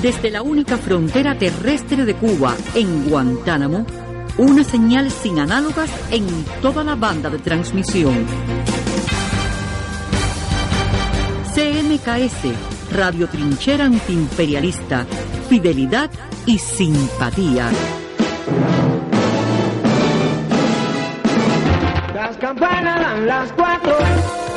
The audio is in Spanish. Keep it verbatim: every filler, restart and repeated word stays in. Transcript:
Desde la única frontera terrestre de Cuba, en Guantánamo, una señal sin análogas en toda la banda de transmisión. C M K S, Radio Trinchera Antiimperialista, fidelidad y simpatía. Las campanas dan las cuatro.